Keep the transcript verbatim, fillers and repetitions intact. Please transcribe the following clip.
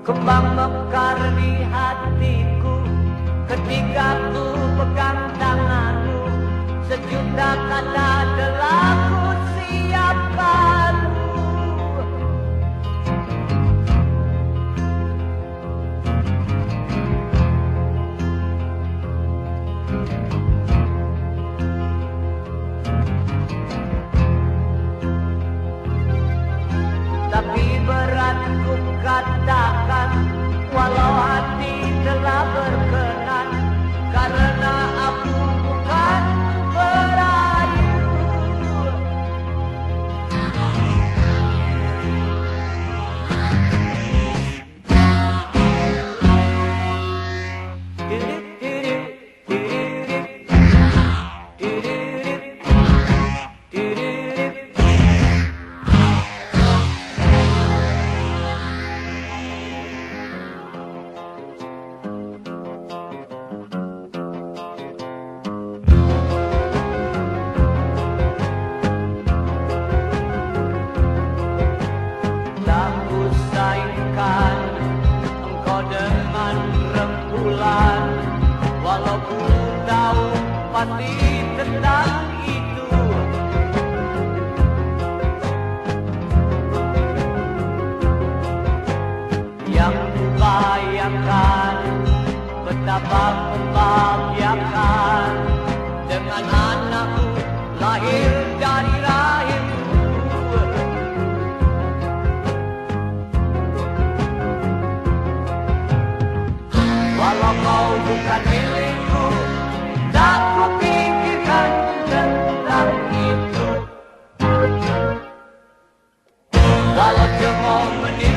Kembang mekar di hatiku ketika ku pegang tanganmu. Sejuta kata telah ku siapkan. Tapi berat ku katakan, walau hati telah berkenan, karena aku bukan perayu. Walaupun tahu pasti tentang itu, yang kubayangkan betapa membahagiakan dengan anakku lahir dari rahimku. Walau kau bukan milikku, tak kupikirkan tentang itu. Walau cuma menit